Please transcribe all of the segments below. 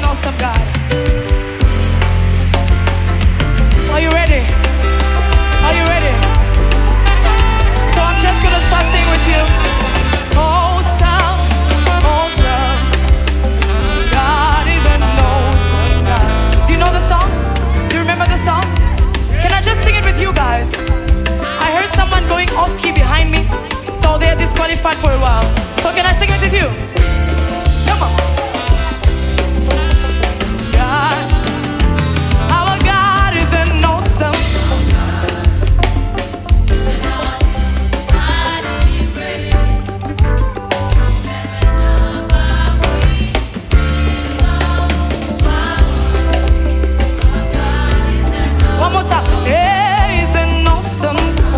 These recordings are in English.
awesome God. Are you ready? Are you ready? So I'm just gonna start singing with you. Awesome, awesome. God is an awesome God. Do you know the song? Do you remember the song? Can I just sing it with you guys? I heard someone going off key behind me, so they're disqualified for a while. So can I sing it with you? Come on. God, our God is an awesome. One more time. Yeah, he's an awesome.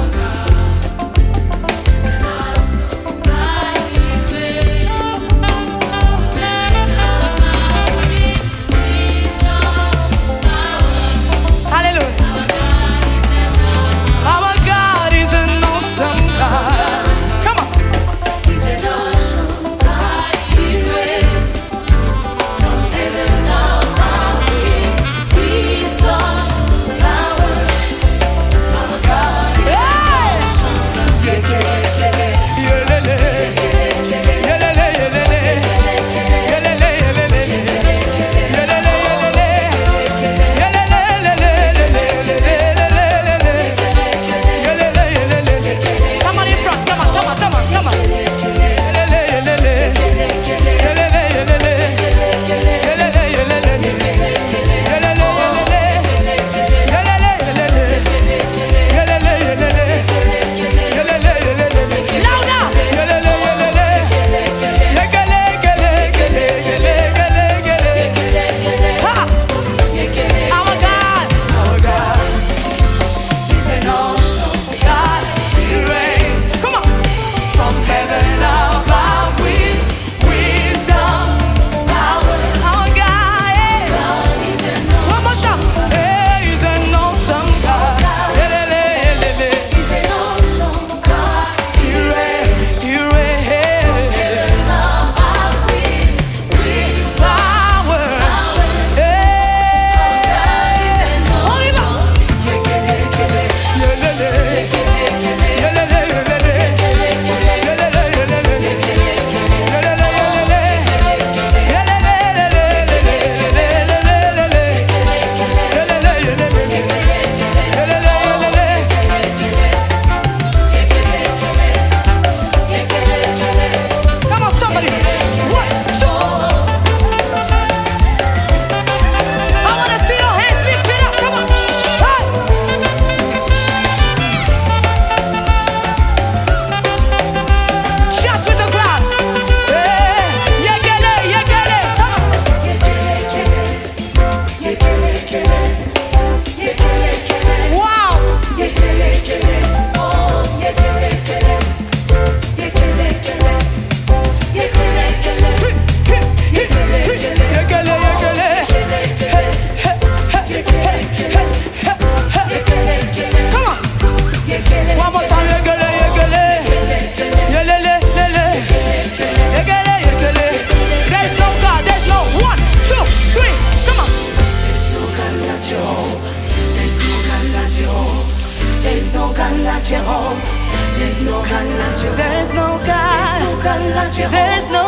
There's no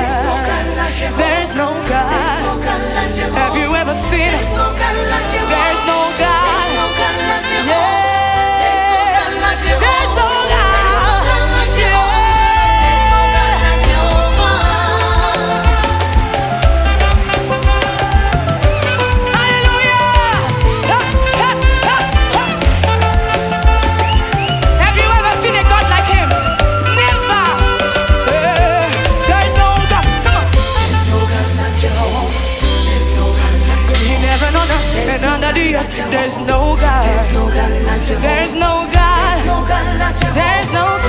God. There's no God. Have you ever seen it? There's no God. Yeah. There's no God. There's no God. There's no God. There's no God.